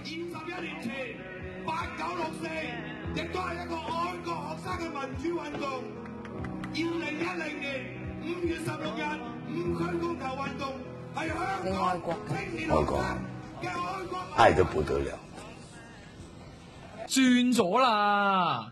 21年前8964亦都係一個愛國學生嘅民主運動。2010年5月16日五區公投運動係香港青年學生嘅愛國， 愛得不得了。 轉咗啦！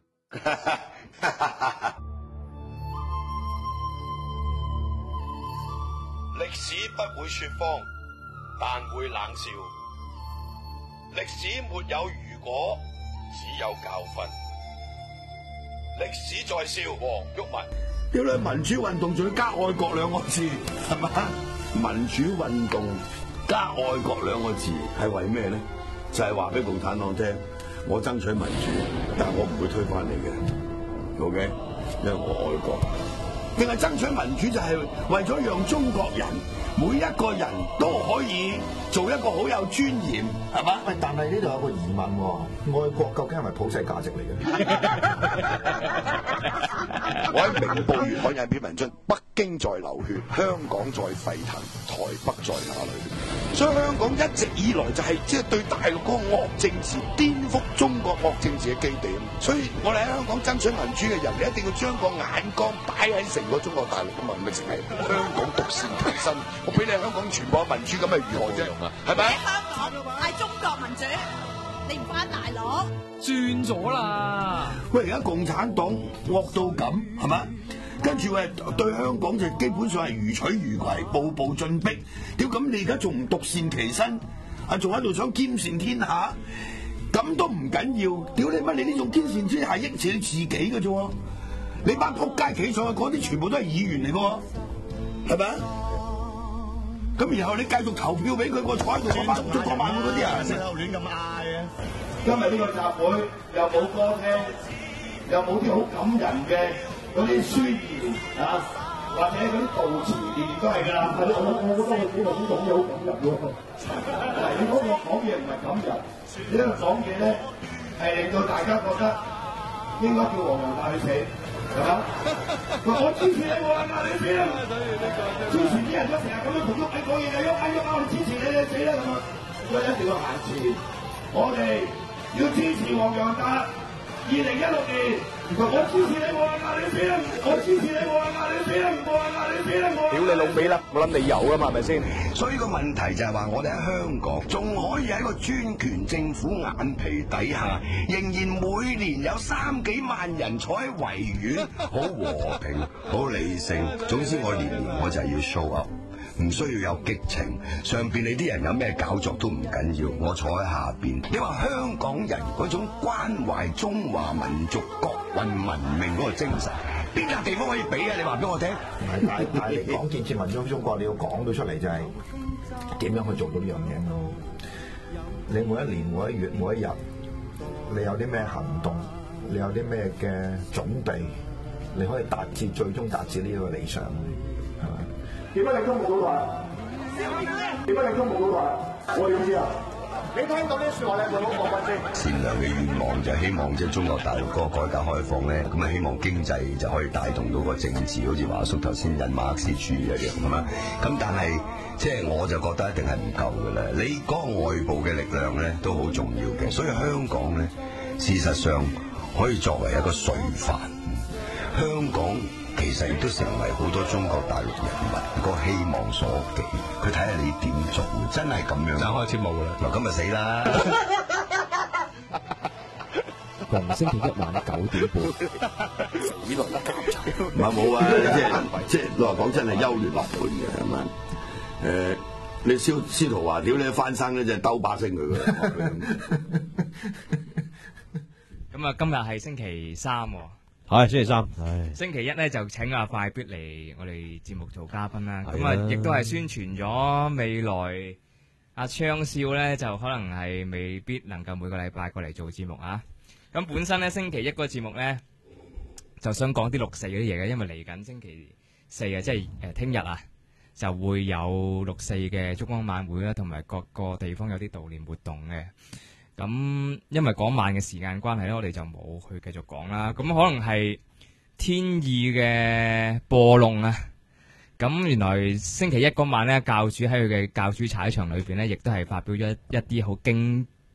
歷史不會說謊，但會冷笑。歷史沒有如果，只有教訓。歷史在笑，黃毓民。 屌你民主運動仲要加愛國兩個字，係嘛？民主運動加愛國兩個字係為咩咧？就係話俾共產黨聽，我爭取民主，但係我唔會推翻你嘅 ，OK？因為我愛國。定係爭取民主就係為咗讓中國人每一個人都可以做一個好有尊嚴，係嘛？ 喂，但係呢度有個疑問喎，愛國究竟係咪普世價值嚟嘅？ 我喺明報月刊有篇文章，北京在流血，香港在沸騰，台北在哪裏？所以香港一直以來就係即係對大陸嗰個惡政治，顛覆中國惡政治嘅基地。所以我哋喺香港爭取民主嘅人，你一定要將個眼光擺喺成個中國大陸㗎嘛，唔係淨係香港獨善其身。我俾你香港全部民主咁係如何啫？係咪？ 香港係中國民主，你唔翻大陸？ 轉咗啦！ 喂，而家共產黨惡到咁，係嘛？跟住喂對香港就基本上係如取如攜，步步進逼。屌咁你而家仲唔獨善其身？啊，仲喺度想兼善天下？咁都唔緊要。屌你乜？你呢種兼善天下益住你自己嘅啫喎！你班仆街企上去嗰啲全部都係議員嚟嘅喎，係咪啊？咁然後你繼續投票俾佢，我坐喺度嗰班中國晚會嗰啲人， 喺度亂咁嗌啊！ 今日呢個集會又冇歌聽，又冇啲好感人嘅嗰啲宣言啊，或者嗰啲悼詞，年年都係㗎啦。我覺得我主席講嘢好感人喎。嗱，你嗰個講嘢唔係感人，你呢個講嘢咧係令到大家覺得應該叫黃洋達去死，係嘛？我支持你黃洋達你死啦！之前啲人都成日咁樣同喐你講嘢，喐我哋支持你死啦咁啊！所以一定要行前，我哋要支持黃洋達。2016年，我支持你黃洋達你死啦！我支持你黃洋達你死啦！黃洋達你死啦！ 屌你老味啦！我諗你有㗎嘛，係咪先？ 所以個問題就係話，我哋喺香港仲可以喺個專權政府眼皮底下，仍然每年有3幾萬人坐喺維園，好和平、好理性。總之我年我就係要 show up。唔需要有激情，上邊你啲人有咩搞作都唔緊要，我坐喺下邊。你話香港人嗰種關懷中華民族國運文明嗰個精神，邊笪地方可以比啊？你話俾我聽。 唔係，但係你講建設民主中國，你要講到出嚟就係點樣去做到呢樣嘢咯？你每一年、每一月、每一日，你有啲咩行動？你有啲咩嘅準備？你可以最終達至呢個理想，係嘛？點解你都冇到台？點解你都冇到台？我點知啊？你聽到啲説話，你會好過分先。 善良嘅願望就係希望即係中國大陸嗰個改革開放咧，咁啊希望經濟就可以帶動到個政治，好似華叔頭先引馬克思主義一樣咁啊。咁但係即係我就覺得一定係唔夠嘅啦。你嗰個外部嘅力量咧都好重要嘅，所以香港咧事實上可以作為一個垂範。香港其實亦都成為好多中國大陸人民個希望所寄，佢睇下你點做，真係咁樣。 就開始冇啦， 嗱，今日死啦！ 逢星期一晚9點半， 死落得監察。唔係冇啊，即係老實講真係優劣立判嘅係嘛？你司徒華屌你翻生咧，就兜把聲佢㗎。 咁啊，今日係星期3喎。 係星期三， 星期一咧就請阿快必嚟我哋節目做嘉賓啦。咁啊，亦都係宣傳咗未來阿昌少咧就可能係未必能夠每個禮拜過嚟做節目啊。咁本身咧星期一嗰個節目咧就想講啲6、4嗰啲嘢嘅，因為嚟緊星期4啊，即係聽日啊就會有6、4嘅燭光晚會啦，同埋各個地方有啲悼念活動嘅。咁因為嗰晚嘅時間關係咧，我哋就冇去繼續講啦。咁可能係天意嘅播弄啊。咁原來星期一嗰晚咧，教主喺佢嘅教主踩場裏邊咧，亦都係發表咗一啲好經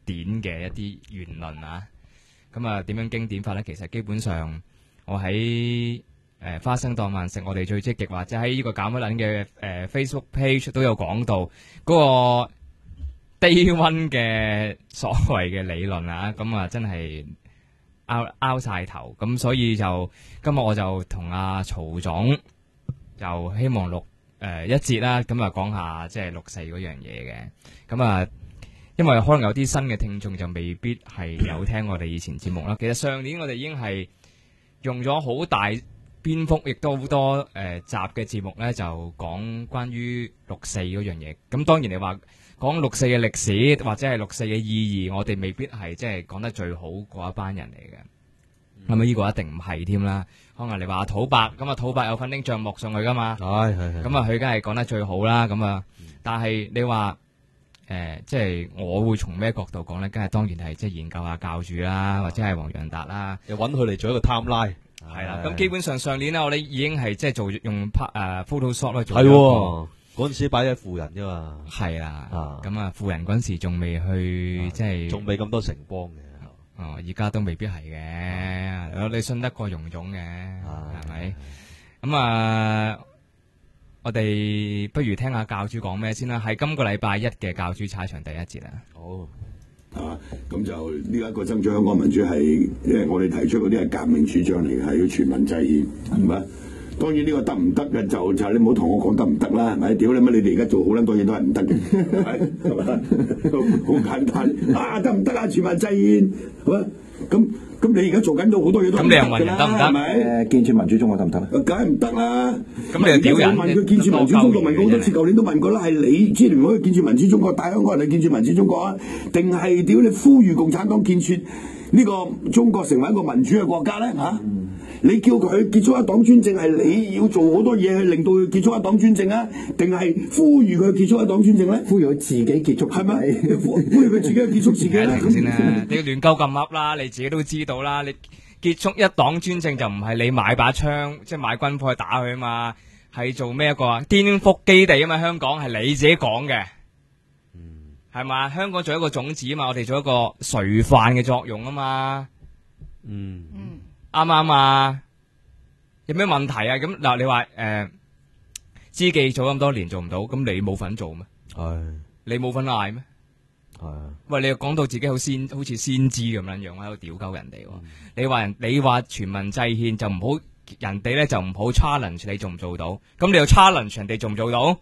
典嘅一啲言論啊。咁啊，點樣經典法咧？其實基本上我喺花生當飯食，我哋最積極，或者喺呢個減乜撚嘅Facebook page 都有講到嗰個低溫嘅所謂嘅理論啊。咁啊，真係拗晒頭。咁所以就今日我就同阿曹總就希望錄一節啦。咁啊，講下即係六四嗰樣嘢嘅。咁啊，因為可能有啲新嘅聽眾就未必係有聽我哋以前節目啦。其實上年我哋已經係用咗好大篇幅，亦都好多集嘅節目咧，就講關於六四嗰樣嘢。咁當然你話講六四嘅歷史或者係六四嘅意義，我哋未必係即係講得最好嗰一班人嚟嘅。咁啊，呢個一定唔係添啦。可能你話土伯，咁啊土伯有份拎帳幕上去噶嘛？係。咁啊，佢梗係講得最好啦。咁啊，但係你話即係我會從咩角度講咧？梗係當然係即係研究下教主啦，或者係黃洋達啦， 又揾佢嚟做一個 timeline。 係啦，咁基本上上年咧，我哋已經係即係做用Photoshop 去做。 係嗰陣時擺喺富人啫嘛。 係啦，咁啊富人嗰陣時仲未去即係， 仲未咁多城邦嘅。 而家都未必係嘅。你信得過容總嘅係咪？咁啊，我哋不如聽下教主講咩先啦。係今個禮拜一嘅教主踩場第一節啦。 好。咁就呢一個爭取香港民主係，我哋提出嗰啲係革命主張嚟嘅，係要全民制憲，係咪？當然呢個得唔得嘅就你唔好同我講得唔得啦，係咪？屌你乜？你哋而家做好撚多嘢都係唔得嘅，係咪？好簡單啊！得唔得啊？全民制憲係咪？咁你而家做緊到好多嘢都唔得㗎啦，係咪？ 建設民主中國得唔得咧？ 梗係唔得啦！ 咁你又屌人？ 我問佢建設民主中國，問過好多次，舊年都問過啦，係你支聯會去建設民主中國，帶香港人去建設民主中國啊？定係屌你呼籲共產黨建設呢個中國成為一個民主嘅國家咧？嚇！你叫佢結束一黨專政，係你要做好多嘢去令到佢結束一黨專政啊？定係呼籲佢結束一黨專政咧？ 呼籲佢自己結束係咪？ 呼籲佢自己去結束自己咧？ 停先啦！你亂鳩咁噏啦，你自己都知道啦。你結束一黨專政就唔係你買把槍，即係買軍火去打佢啊嘛，係做咩一個顛覆基地啊嘛？香港係你自己講嘅，係嘛？香港做一個種子啊嘛，我哋做一個垂範嘅作用啊嘛。啱唔啱啊？有咩問題啊？咁嗱，你話知記做咁多年做唔到，咁你冇份做咩？你冇份嗌咩？喂，你又講到自己好似先知咁樣喺度屌鳩人哋。你話全民制憲就唔好，人哋咧就唔好 challenge 你做唔做到？咁你又 challenge 人哋做唔做到？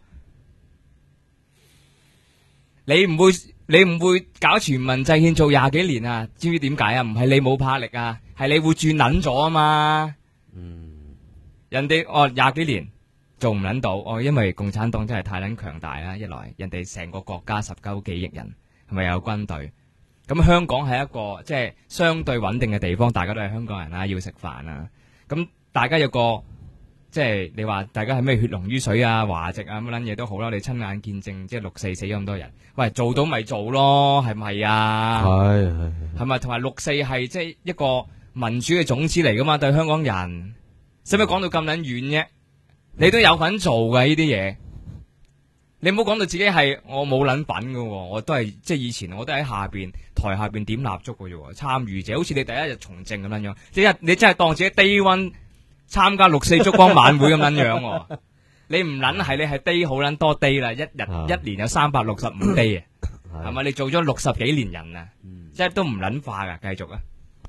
你唔會搞全民制憲做20幾年啊？知唔知點解啊？唔係你冇魄力啊，係你會轉捻咗啊嘛。人哋20幾年做唔捻到，因為共產黨真係太捻強大啦。一來人哋成個國家19幾億人，係咪有軍隊？咁香港係一個即係相對穩定嘅地方，大家都係香港人啦，要食飯啊。咁大家有個即係你話大家係咩血濃於水啊、華籍啊乜捻嘢都好啦，你親眼見證即係6四死咗咁多人，喂，做到咪做咯，係咪啊？係咪？同埋6四係即係一個民主嘅種子嚟噶嘛？對香港人，使唔使講到咁捻遠啫？你都有份做嘅呢啲嘢，你唔好講到自己係我冇捻品噶，我都係即係以前我都喺台下邊點蠟燭嘅啫，參與者好似你第一日從政咁樣樣，你真係當自己低溫參加6四燭光晚會咁樣樣，你唔捻係你係低好捻多低啦，一年有365低啊，係咪？你做咗60幾年人啊，即係都唔捻化噶，繼續啊！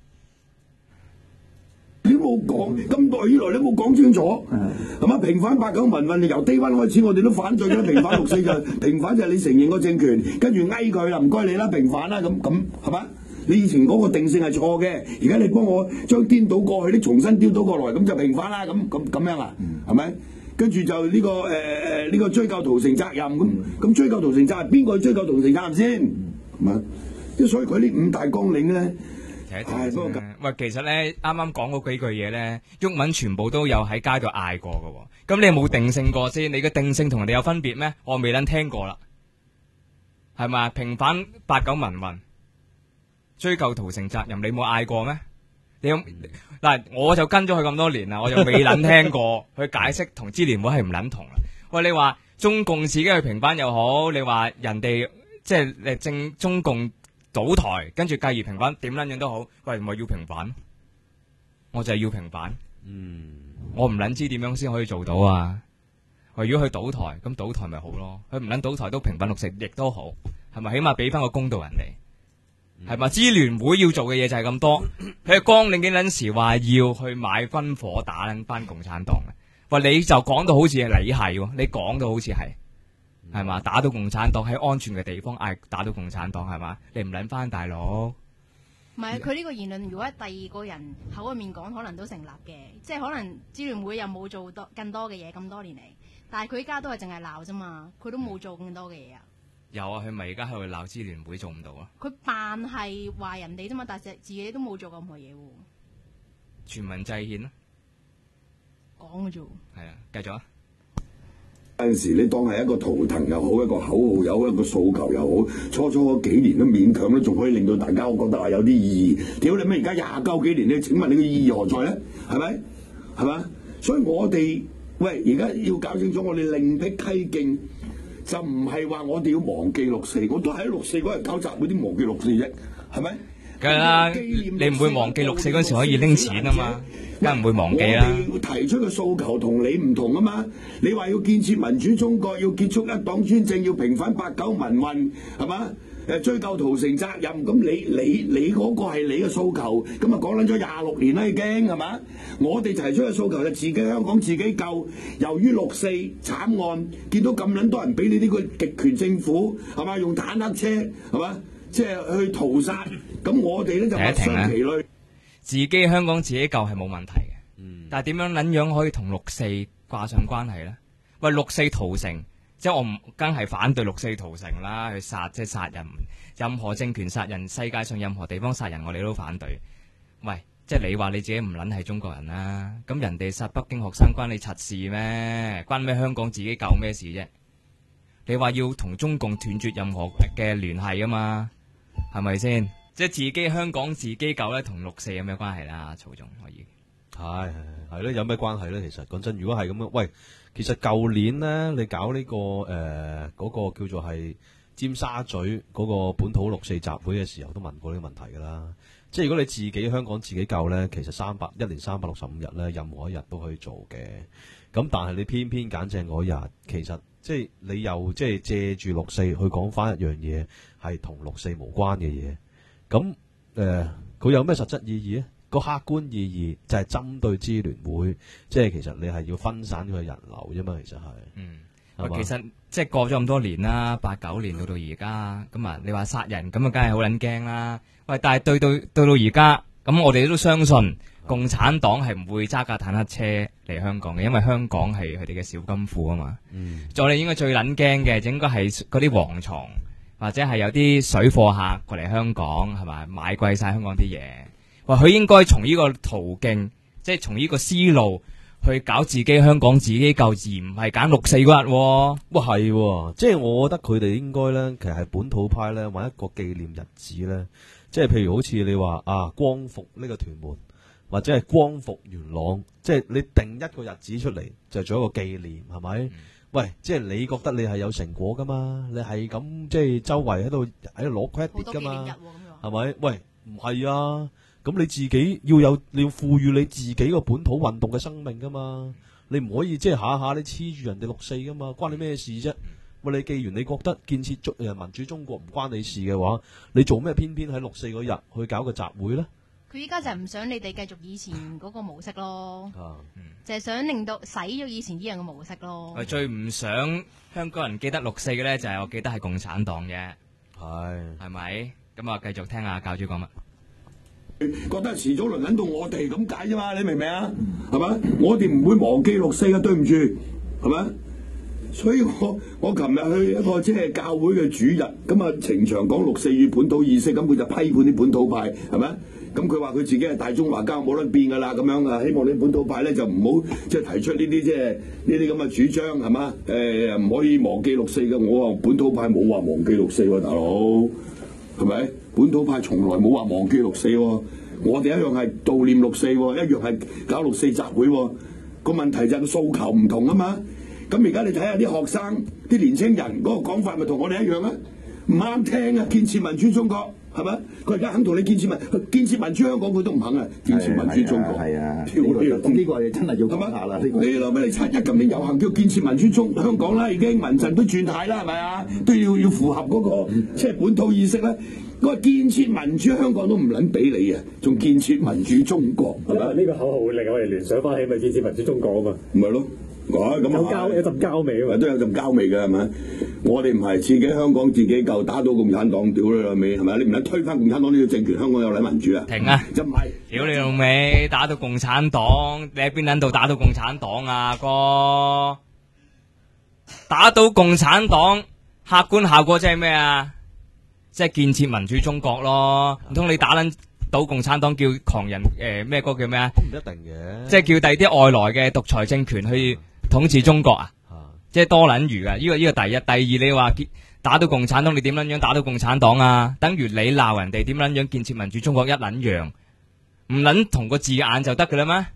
你冇講咁耐以來，你冇講清楚，係嘛？平反89民運，由低溫開始，我哋都反對啦。平反6四就平反就係你承認個政權，跟住翳佢啦，唔該你啦，平反啦，咁係嘛？你以前嗰個定性係錯嘅，而家你幫我將顛倒過去，啲重新顛倒過來，咁就平反啦，咁樣啊，係咪？跟住就呢個呢個追究屠城責任，咁追究屠城責任，邊個去追究屠城責任先？係嘛？即係所以佢呢5大綱領咧。 喂，其實咧，啱啱講嗰幾句嘢咧，毓民全部都有喺街度嗌過㗎，咁你有冇定性過先？你嘅定性同人哋有分別咩？我未能聽過啦，係咪？平反89民運，追究屠城責任，你冇嗌過咩？嗱，我就跟咗佢咁多年啦，我就未能聽過佢解釋同支聯會係唔捻同啦。喂，你話中共自己去平反又好，你話人哋即係中共倒台，跟住繼而平反，點撚樣都好，喂，咪要平反，我就係要平反。我唔撚知點樣先可以做到啊！如果佢倒台，咁倒台咪好咯，佢唔撚倒台都平反六四，亦都好，係咪？起碼俾翻個公道人哋，係嘛？支聯會要做嘅嘢就係咁多，佢係綱領幾撚時話要去買軍火打撚翻共產黨嘅，喂，你就講到好似你係，你講到好似係嘛？打到共產黨喺安全嘅地方嗌打到共產黨係嘛？你唔撚翻大佬？ 唔係佢呢個言論，如果喺第二個人口入面講，可能都成立嘅，即係可能支聯會又冇做更多嘅嘢咁多年嚟，但係佢依家都係淨係鬧啫嘛，佢都冇做更多嘅嘢啊。有啊，佢咪而家喺度鬧支聯會做唔到啊？佢扮係話人哋啫嘛，但係自己都冇做任何嘢喎。全民制憲啊，講嘅啫。係啊，繼續啊。 有陣時你當係一個圖騰又好，一個口號又好，一個訴求又好，初嗰幾年都勉強都仲可以令到大家我覺得有啲意義。屌你咩？而家29幾年，你請問你嘅意義何在咧？係咪？係嘛？所以我哋喂而家要搞清楚，我哋另辟蹊徑，就唔係話我哋要忘記六四，我都喺六四嗰日搞集會啲忘記六四啫，係咪？ 梗係啦，你唔會忘記六四嗰時可以拎錢啊嘛。梗係唔會忘記啦！ 我哋提出嘅訴求同你唔同啊嘛！你話要建設民主中國，要結束一黨專政，要平反89民運，係嘛？追究屠城責任，咁你嗰個係你嘅訴求，咁啊講緊咗26年啦已經，係嘛？我哋提出嘅訴求就自己香港自己救。由於六四慘案，見到咁撚多人俾你呢個極權政府係嘛，用坦克車係嘛，即係去屠殺，咁我哋咧就物傷其類。 自己香港自己救係冇問題嘅，但係點樣撚樣可以同六四掛上關係咧？喂，六四屠城，即係我唔梗係反對六四屠城啦，去殺即係殺人，任何政權殺人，世界上任何地方殺人，我哋都反對。喂，即係你話你自己唔撚係中國人啦，咁人哋殺北京學生關你柒事咩？關咩香港自己救咩事啫？你話要同中共斷絕任何嘅聯繫啊嘛，係咪先？即係自己香港自己救咧，同六四有咩關係啦？曹總可以係咧，有咩關係咧？其實講真，如果係咁樣，喂，其實舊年咧，你搞呢個嗰個叫做係尖沙咀嗰個本土六四集會嘅時候，都問過呢個問題㗎啦。即係如果你自己香港自己救咧，其實一年365日咧，任何一日都可以做嘅。咁但係你偏偏揀正嗰日，其實即係你又即係借住六四去講翻一樣嘢，係同六四無關嘅嘢。咁佢有咩實質意義咧？個客觀意義就係針對支聯會，即係其實你係要分散佢嘅人流啫嘛。其實係， 其實即係過咗咁多年啦，89年到而家，咁啊，你話殺人咁啊，梗係好撚驚啦。喂，但係對到而家，咁我哋都相信共產黨係唔會揸架坦克車嚟香港嘅，因為香港係佢哋嘅小金庫啊嘛。我哋應該最撚驚嘅，就應該係嗰啲蝗蟲。或者係有啲水貨客過嚟香港，係咪買貴晒香港啲嘢？話佢應該從呢個途徑，即係從呢個思路去搞自己香港自己救，而唔係揀6、4嗰日。 哇，係，即係我覺得佢哋應該咧，其實係本土派咧，揾一個紀念日子咧，即係譬如好似你話啊，光復呢個屯門，或者係光復元朗，即係你定一個日子出嚟，就做一個紀念，係咪？喂，即係你覺得你係有成果噶嘛？你係咁即係周圍喺度攞 credit 噶嘛？係咪？喂，唔係啊！咁你自己你要賦予你自己個本土運動嘅生命噶嘛？你唔可以即係下下你黐住人哋六四噶嘛？關你咩事啫？喂，你既然你覺得建設民主中國唔關你事嘅話，你做咩偏偏喺6、4嗰日去搞個集會咧？ 佢依家就係唔想你哋繼續以前嗰個模式咯，就係想令到洗咗以前啲人嘅模式咯。 我最唔想香港人記得6、4嘅咧，就係我記得係共產黨嘅，係咪？咁啊，繼續聽下教主講乜。 覺得遲早輪緊到我哋咁解啫嘛，你明唔明啊？係嘛？我哋唔會忘記6、4嘅，對唔住，係咪？所以我琴日去一個即係教會嘅主日，咁啊程祥講6、4與本土意識，咁佢就批判啲本土派，係咪？咁佢話佢自己係大中華膠冇得變㗎啦，咁樣啊，希望啲本土派咧就唔好即係提出呢啲即係呢啲咁嘅主張，係嘛？唔可以忘記6、4嘅，我話本土派冇話忘記6、4喎，大佬係咪？本土派從來冇話忘記6、4喎，我哋一樣係悼念6、4喎，一樣係搞6、4集會喎。個問題就係個訴求唔同啊嘛。咁而家你睇下啲學生、啲年青人嗰個講法，咪同我哋一樣啊？ 唔啱聽啊！建設民主中國係咪？佢而家肯同你建設民主香港，佢都唔肯啊！建設民主中國係啊， 漂亮咁呢個你真係要講下啦。呢個你諗咩？你7·1今年遊行叫建設民主香港啦，已經民陣都轉態啦，係咪啊？都要符合嗰個即係本土意識啦。嗰個建設民主香港都唔撚俾你啊，仲建設民主中國係咪？ 呢個口號會令我哋聯想翻起咪建設民主中國啊嘛。 唔係咯。咁有陣膠味啊嘛， 都有陣膠味嘅係咪？我哋唔係自己香港自己夠打到共產黨，屌你老味係咪？你唔係推翻共產黨呢個政權，香港有禮民主啊？ 停啊！ 就唔係， 屌你老味，打到共產黨，你喺邊撚度打到共產黨啊哥？打到共產黨，客觀效果即係咩啊？即係建設民主中國咯，唔通你打撚到共產黨叫狂人咩歌叫咩啊？ 唔一定嘅， 即係叫第二啲外來嘅獨裁政權去統治中國啊！即係多撚餘噶，呢個第一。第二，你話打到共產黨，你點撚樣打到共產黨啊？等於你鬧人哋點撚樣建設民主中國一撚樣，唔撚同個字眼就得噶啦咩？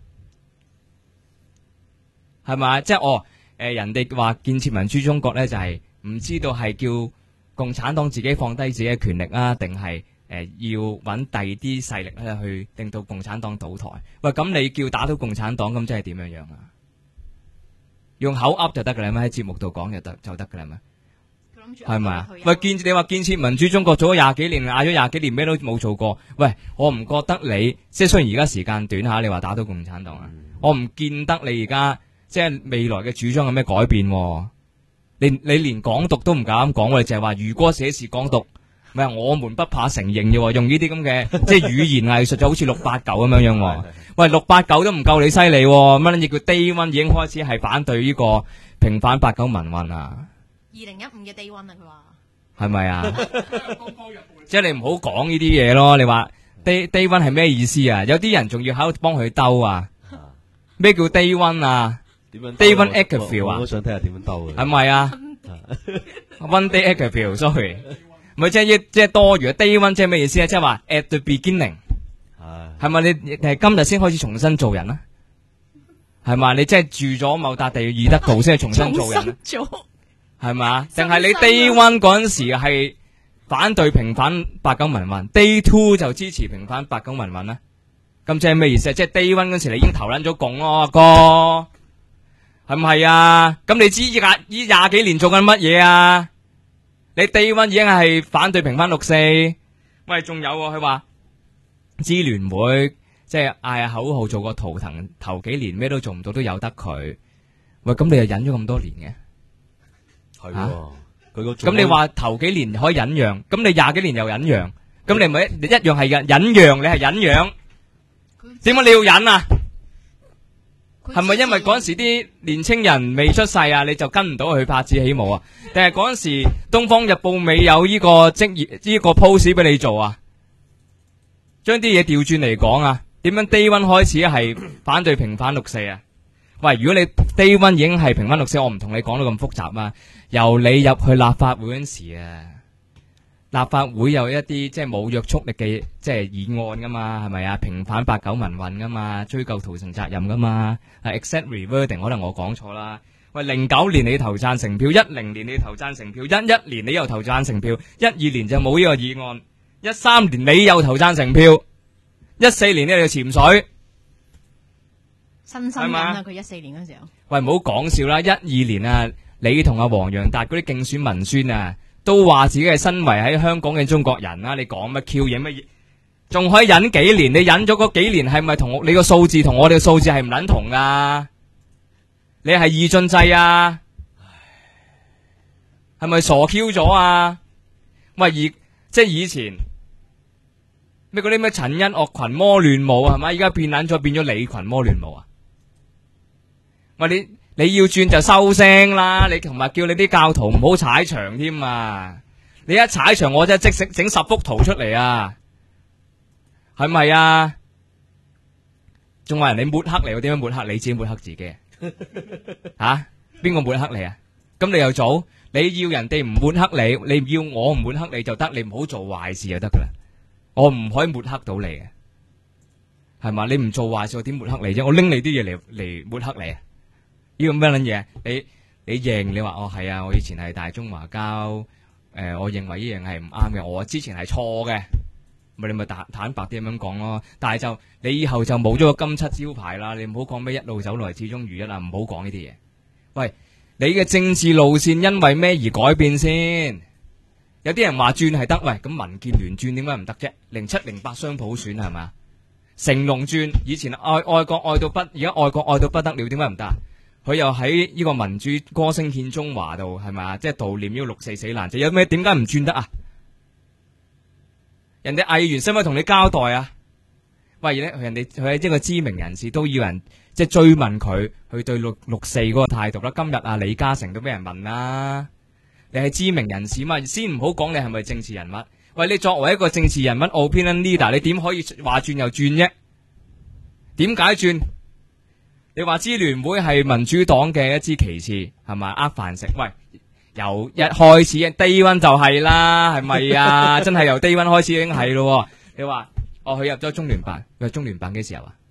係咪？即係人哋話建設民主中國咧，就係唔知道係叫共產黨自己放低自己嘅權力啊，定係要揾第二啲勢力咧去令到共產黨倒台？喂，咁你叫打到共產黨，咁即係點樣樣啊？用口噏就得噶啦咩？喺節目度講就得噶啦咩？係咪啊？喂，你話建設民主中國做咗廿幾年，嗌咗廿幾年咩都冇做過。喂，我唔覺得你即係雖然而家時間短下，你話打到共產黨啊，我唔見得你而家即係未來嘅主張有咩改變。你連港獨都唔敢講，你淨係話如果寫是港獨，咪我們不怕承認嘅，用呢啲咁嘅即係語言藝術就好似689咁樣樣。喂，689都唔夠你犀利，乜嘢叫 Day One 已經開始係反對呢個平反89民運啊 ？2015嘅 Day One 啊，佢話係咪啊？即係你唔好講呢啲嘢咯。你話 Day One 係咩意思啊？有啲人仲要喺度幫佢兜啊？咩叫 Day One 啊？點樣 Day One Ackerfield 啊？ 我想睇下點樣兜嘅。 係咪啊？One Day Ackerfield，sorry， 唔係即係多餘。Day One 即係咩意思啊？即係話 at the beginning。係咪你係今日先開始重新做人啊？係嘛？你即係住咗某笪地義德道先係重新做人啊？係嘛？定係你 Day One 嗰陣時係反對平反89民運 ，Day Two 就支持平反89民運啊？咁即係咩意思啊？即係 Day One 嗰時你已經投撚咗共咯，哥，係唔係啊？咁你知呢廿幾年做緊乜嘢啊？你 Day One 已經係反對平反6·4，喂，仲有佢話。支聯會即係嗌下口號做個圖騰，頭幾年咩都做唔到都由得佢。喂，咁你又忍咗咁多年嘅？係喎，咁你話頭幾年可以忍讓，咁你廿幾年又忍讓，咁你咪一樣係忍讓，你係忍讓，點解你要忍啊？係咪因為嗰陣時啲年青人未出世啊，你就跟唔到佢拍子起舞啊？定係嗰陣時《東方日報》未有呢個職業呢個 pose 俾你做啊？將啲嘢調轉嚟講啊，點樣 Day One 開始係反對平反6·4啊？喂，如果你 Day One 已經係平反6·4，我唔同你講到咁複雜啊。由你入去立法會嗰陣時啊，立法會有一啲即係冇約束力嘅即係議案噶嘛，係咪啊？平反89民運噶嘛，追究屠城責任噶嘛。except rewording 可能我講錯啦。喂，09年你投贊成票，10年你投贊成票，11年你又投贊成票，12年就冇呢個議案。13年你又投贊成票，14年你又潛水， 新緊啊！佢14年嗰時候， 喂，唔好講笑啦！12年啊，你同阿黃洋達嗰啲競選文宣啊，都話自己係身為喺香港嘅中國人啦，你講乜 Q 嘢乜嘢？仲可以忍幾年？你忍咗嗰幾年係咪同你個數字同我哋嘅數字係唔撚同噶？你係二進制啊？係咪傻 Q 咗啊？喂，即係以前。咩嗰啲咩陳恩樂群魔亂舞係咪？而家變撚咗，變咗你群魔亂舞啊！喂，你要轉就收聲啦！你同埋叫你啲教徒唔好踩場添啊！你一踩場，我真係即整10幅圖出嚟啊！係咪啊？仲話人哋抹黑你，我點樣抹黑你？自己抹黑自己啊？邊個抹黑你啊？咁你又做？你要人哋唔抹黑你，你要我唔抹黑你就得，你唔好做壞事就得噶啦。我唔可以抹黑到你嘅，係嘛？你唔做壞事，我點抹黑你啫？我拎你啲嘢嚟抹黑你啊？呢個咩撚嘢？你認你話係啊？我以前係大中華膠我認為呢樣係唔啱嘅，我之前係錯嘅，你咪坦白啲咁樣講咯。但係就你以後就冇咗個金漆招牌啦，你唔好講咩一路走來始終如一啊，唔好講呢啲嘢。喂，你嘅政治路線因為咩而改變先？有啲人話轉係得，喂，咁民建聯轉點解唔得啫？07、08雙普選係咪？成龍轉以前愛國愛到不，而家愛國愛到不得了，點解唔得？佢又喺呢個民主歌聲獻中華度係咪？即係悼念呢個6·4死難者，有咩點解唔轉得啊？人哋藝員使唔使同你交代啊？喂，人哋佢係一個知名人士，都要人即係追問佢對6·4嗰個態度啦。今日啊，李嘉誠都俾人問啦。你係知名人士嘛？先唔好講你係咪政治人物。喂，你作為一個政治人物 opinion leader， 你點可以話轉又轉啫？點解轉？你話支聯會係民主黨嘅一支旗幟，係咪飯食？喂，由一開始 day one 就係啦，係咪啊？真係由 day one 開始已經係咯。你話佢入咗中聯辦，佢中聯辦幾時候啊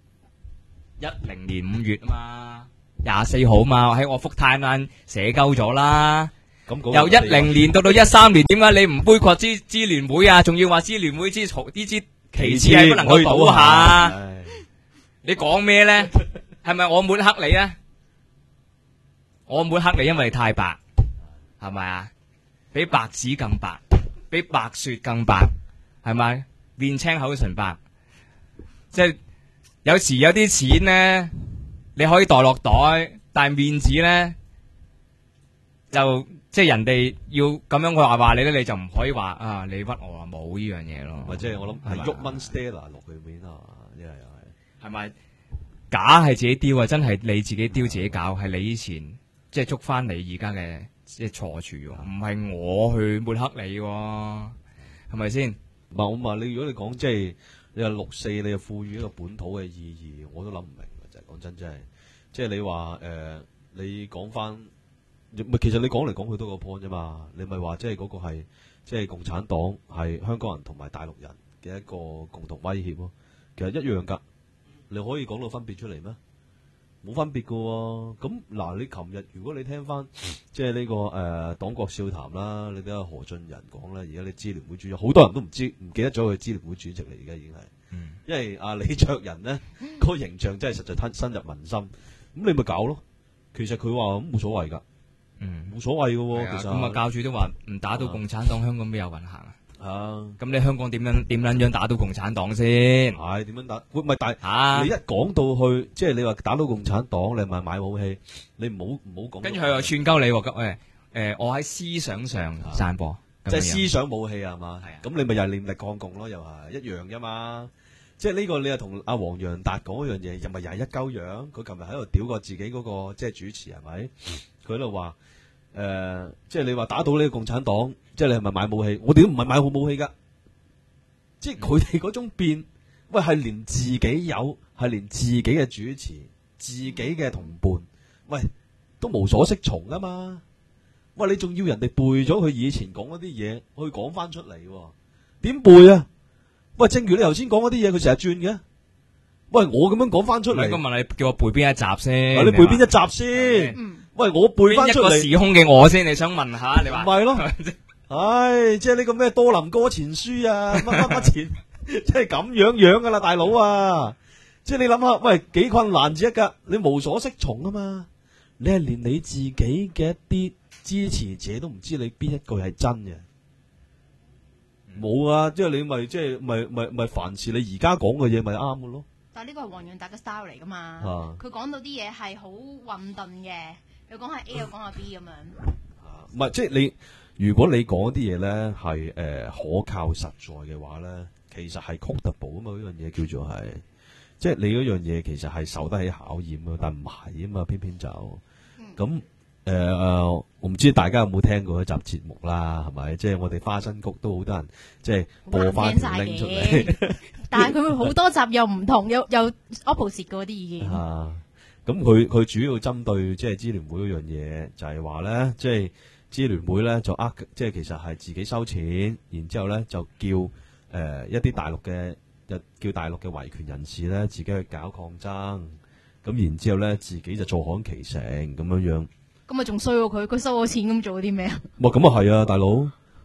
？10年5月啊嘛，24號嘛，喺我福泰灣寫鳩咗啦。由10年到13年，點解你唔杯葛支聯會啊？仲要話支聯會呢支旗幟係不能夠倒下？你講咩咧？係咪我抹黑你啊？我抹黑你，因為你太白，係咪啊？比白紙更白，比白雪更白，係咪？面青口唇白，即係有時有啲錢咧，你可以袋落袋，但係面子咧就。即係人哋要咁樣話你咧，你就唔可以話啊！你屈我啊，冇呢樣嘢咯。 或者我諗係鬱蚊 Stella 落去面啊，一係又係咪假係自己丟啊？真係你自己丟自己搞，係你以前即係捉翻你而家嘅即係錯處，唔係我去抹黑你，係咪先？ 唔係我話你，如果你講即係你話6·4，你又賦予一個本土嘅意義，我都諗唔明嘅。就係講真，真係即係你話你講翻。其實你講嚟講去都個 point 啫嘛，你咪話即係嗰個係即係共產黨係香港人同埋大陸人嘅一個共同威脅咯，其實一樣噶，你可以講到分別出嚟咩？冇分別噶喎。咁嗱，你琴日如果你聽翻即係呢個黨國笑談啦，你睇下何俊仁講啦，而家你支聯會主席，好多人都唔記得咗佢支聯會主席嚟，而家已經係，因為李卓人呢個形象真係實在深入民心，咁你咪搞咯。其實佢話咁冇所謂噶。冇所謂嘅喎，其實咁教主都話唔打到共產黨，香港邊有運行啊？ 咁你香港點樣打到共產黨先？ 係點樣打？唔係但你一講到去，即係你話打到共產黨，你咪買武器，你唔好講。跟住佢又串鳩你，我喺思想上散播， 即係思想武器係嘛？ 係啊。 咁你咪又係念力抗共咯，又係一樣啫嘛。即係呢個你又同阿黃洋達講一樣嘢，又咪又係一鳩樣。佢琴日喺度屌過自己嗰個即係主持係咪？佢喺度話。即係你話打到呢個共產黨，即係你係咪買武器？我哋都唔係買好武器噶，即係佢哋嗰種變，喂係連自己有，係連自己嘅主持、自己嘅同伴，喂都無所適從啊嘛！喂，你仲要人哋背咗佢以前講嗰啲嘢，去講翻出嚟，點背啊？喂，正如你頭先講嗰啲嘢，佢成日轉嘅。喂，我咁樣講翻出嚟， 咁問你叫我背邊一集先？ 你背邊一集先？喂，我背翻出嚟一個時空嘅我先，你想問下？你話唔係咯？唉，即係呢個咩多林哥前書啊，乜前，即係咁樣噶啦，大佬啊！即係你諗下，喂，幾困難至一噶，你無所適從啊嘛！你係連你自己嘅一啲支持者都唔知你邊一句係真嘅，冇啊！即係你咪即係咪凡事你而家講嘅嘢咪啱嘅咯？ 但係呢個係黃洋達嘅 style 嚟噶嘛？佢講到啲嘢係好混沌嘅。又講下 A 又講下 B 咁樣， 唔係即係你，如果你講啲嘢咧係可靠實在嘅話咧，其實係 quotable 啊嘛，呢樣嘢叫做係，即係你嗰樣嘢其實係受得起考驗啊，但唔係啊嘛，偏偏就咁我唔知大家有冇聽過一集節目啦，係咪？即係我哋花生谷都好多人即係播翻拎出嚟， 但係佢好多集又唔同，又 opposite 嗰啲意見。 咁佢主要針對即係支聯會嗰樣嘢，就係話咧，即係支聯會咧就即係其實係自己收錢，然之後咧就叫一啲大陸嘅叫大陸嘅維權人士咧自己去搞抗爭，咁然之後咧自己就坐享其成咁樣樣。 咁啊仲衰過佢收咗錢咁做啲咩啊？ 咁啊係啊，大佬，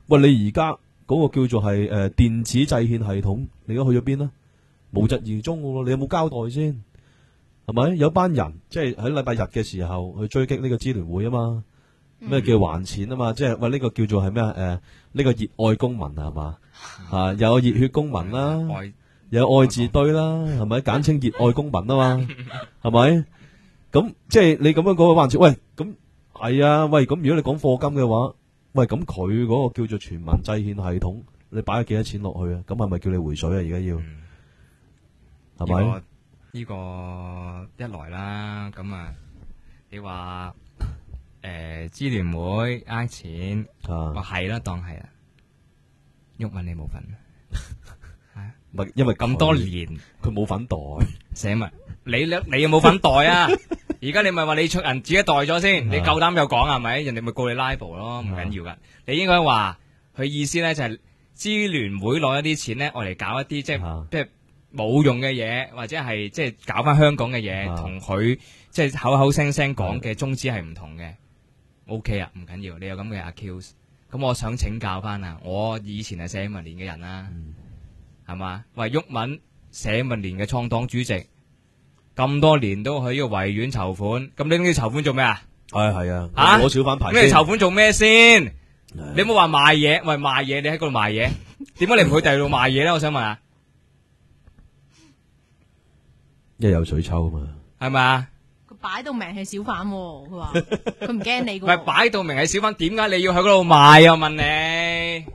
喂，你而家嗰個叫做係電子制憲系統，你而家去咗邊啊？無疾而終嘅喎，你有冇交代先？係咪有班人即係喺禮拜日嘅時候去追擊呢個支聯會啊嘛？咩叫還錢啊嘛？即係喂呢個叫做係咩啊？呢個熱愛公民係嘛？啊，有熱血公民啦，有愛字堆啦，係咪？簡稱熱愛公民啊嘛，係咪？咁即係你咁樣講還錢，喂咁係啊？喂咁如果你講課金嘅話，喂咁佢嗰個叫做全民制憲系統，你擺咗幾多錢落去啊？咁係咪叫你回水啊？而家要係咪？ 呢個一來啦，咁啊，你話支聯會呃錢，話係啦，當係啦，毓民你冇份， 唔係因為咁多年佢冇份袋， 寫文你有冇份袋啊？而家你咪話你出人自己袋咗先，你夠膽又講係咪？人哋咪告你 libel 咯，唔緊要噶。你應該話佢意思咧就係支聯會攞一啲錢咧，我嚟搞一啲即係冇用嘅嘢，或者係即係搞翻香港嘅嘢，同佢即係口口聲聲講嘅宗旨係唔同嘅。OK 啊，唔緊要，你有咁嘅 accuse， 咁我想請教翻啊，我以前係社民連嘅人啦，係嘛？喂，毓民社民連嘅創黨主席，咁多年都去呢個維園籌款，咁你呢啲籌款做咩啊？ 係啊，攞少翻牌先。 咁你籌款做咩先？你冇話賣嘢，喂賣嘢，你喺嗰度賣嘢，點解你唔去第二度賣嘢咧？我想問下。 一有水抽啊嘛， 係咪啊？ 佢擺到明係小販，佢話佢唔驚你噶。 喂，擺到明係小販，點解你要去嗰度賣啊？問你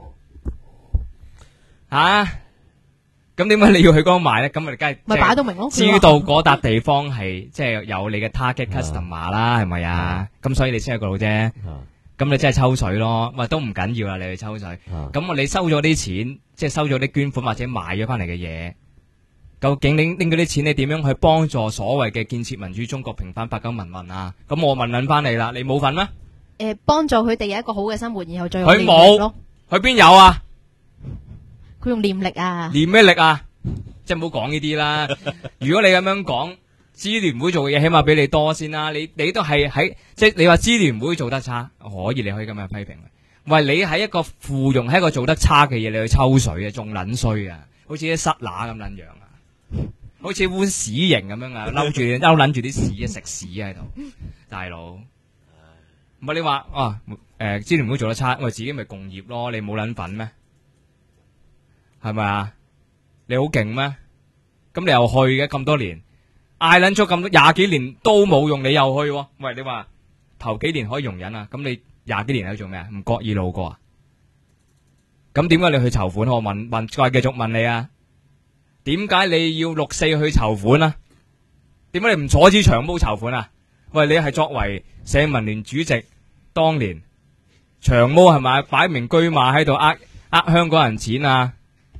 吓，咁點解你要去嗰度賣咧？咁我哋梗係咪擺到明咯， 知道嗰笪地方係即係有你嘅 target customer 啦，係咪啊？咁所以你先去嗰度啫。咁你真係抽水咯，喂都唔緊要啦，你去抽水。咁我你收咗啲錢，即係收咗啲捐款或者買咗翻嚟嘅嘢。究竟拎嗰啲錢，你點樣去幫助所謂嘅建設民主中國、平反八九民運啊？咁我問翻你啦，你冇份咩？ 幫助佢哋有一個好嘅生活，然後再佢冇，佢邊有啊？ 佢用念力啊？ 念咩力啊？即係唔好講呢啲啦。如果你咁樣講，支聯會做嘅嘢起碼比你多先啦。你都係喺即係你話支聯會做得差，可以你可以咁樣批評。喂，你係一個附庸，係一個做得差嘅嘢，你去抽水啊，仲撚衰啊，好似啲塞乸咁撚樣啊！好似碗屎形咁樣啊，嬲住啲屎啊，食屎啊喺度，大佬。唔係你話支聯會做得差，我自己咪共業咯，你冇撚份咩？係咪啊？你好勁咩？咁你又去嘅咁多年，嗌撚咗咁多20幾年都冇用，你又去喎？喂，你話頭幾年可以容忍啊？咁你20幾年喺度做咩啊？唔覺意路過啊？咁點解你去籌款？我再繼續問你啊！點解你要6.4去籌款啊？點解你唔阻止長毛籌款啊？喂，你係作為社民連主席，當年長毛係咪擺明車馬喺度呃香港人錢啊？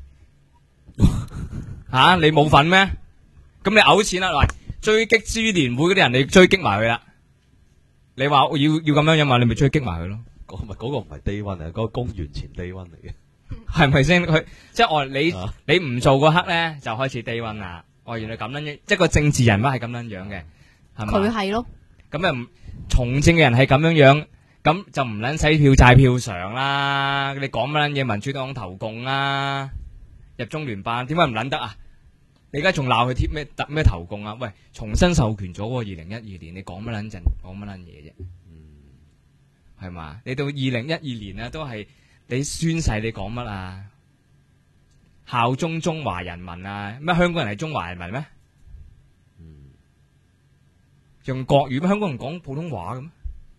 吓，你冇份咩？咁你嘔錢啦，喂，追擊支聯會嗰啲人，你追擊埋佢啦。你話要咁樣嘛？你咪追擊埋佢咯。 嗰個唔係低溫啊，嗰個公元前低溫嚟嘅。 係咪先？佢即係你唔做嗰刻咧，就開始低溫啦。原來咁樣，即係個政治人物係咁樣樣嘅，係咪？ 佢係咯。 咁又從政嘅人係咁樣樣，咁就唔撚使票債票償啦。你講乜撚嘢？民主黨投共啦，入中聯辦，點解唔撚得啊？你而家仲鬧佢貼咩投共啊？喂，重新授權咗喎，2012年，你講乜撚陣？講乜撚嘢啫？係嘛？你到2012年啊，都係。你宣誓你講乜啊？效忠中華人民啊？咩香港人係中華人民咩？用國語咩？香港人講普通話嘅咩？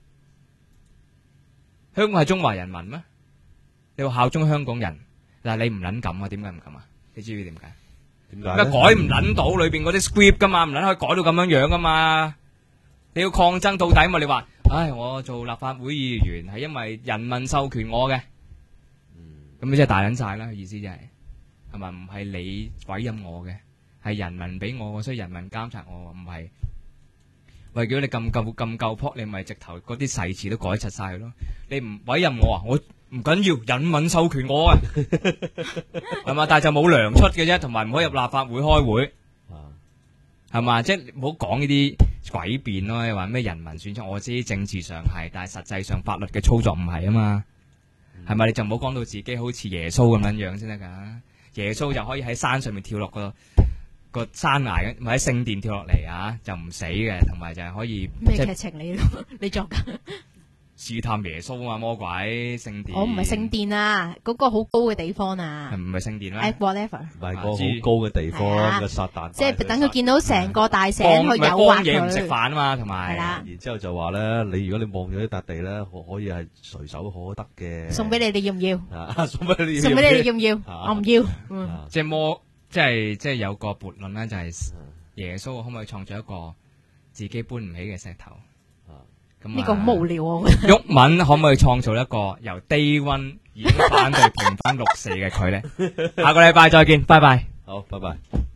香港係中華人民咩？你話效忠香港人，但係你唔撚敢啊？點解唔敢啊？你知唔知點解？點解？改唔撚到裏邊嗰啲 script 噶嘛？唔撚可以改到咁樣樣噶嘛？你要抗爭到底嘛？你話，我做立法會議員係因為人民授權我嘅。咁你真係大撚晒啦，意思就係咪？唔係你委任我嘅，係人民俾我，所以人民監察我，唔係。喂，如果你咁夠撲，你咪直頭嗰啲誓詞都改柒晒佢咯。你唔委任我啊，我唔緊要，人民授權我啊，係嘛？但係就冇糧出嘅啫，同埋唔可以入立法會開會，係嘛？即係唔好講呢啲詭辯咯。你話咩人民選出，我知政治上係，但係實際上法律嘅操作唔係啊嘛。 係咪？你就唔好講到自己好似耶穌咁樣樣先得㗎。耶穌就可以喺山上面跳落個山崖，或者聖殿跳落嚟啊，就唔死嘅，同埋就係可以咩劇情你作㗎？ 試探耶穌啊，魔鬼聖殿。 我唔係聖殿啊，嗰個好高嘅地方啊。 係唔係聖殿咩 ？whatever。 唔係個好高嘅地方嘅撒旦。 即係等佢見到成個大城去誘惑荒野唔食飯啊嘛，同埋。 係啦。 然之後就話咧，你如果你望咗呢笪地咧，可以係隨手可得嘅。 送俾你，你要唔要？ 送俾你， 送俾你，你要唔要？我唔要。 即係有個悖論咧，就係耶穌可唔可以創造一個自己搬唔起嘅石頭？ 呢個好無聊啊！ 毓民可唔可以創造一個由低溫已經反對平反六四嘅佢咧？下個禮拜再見，拜拜。 好，拜拜。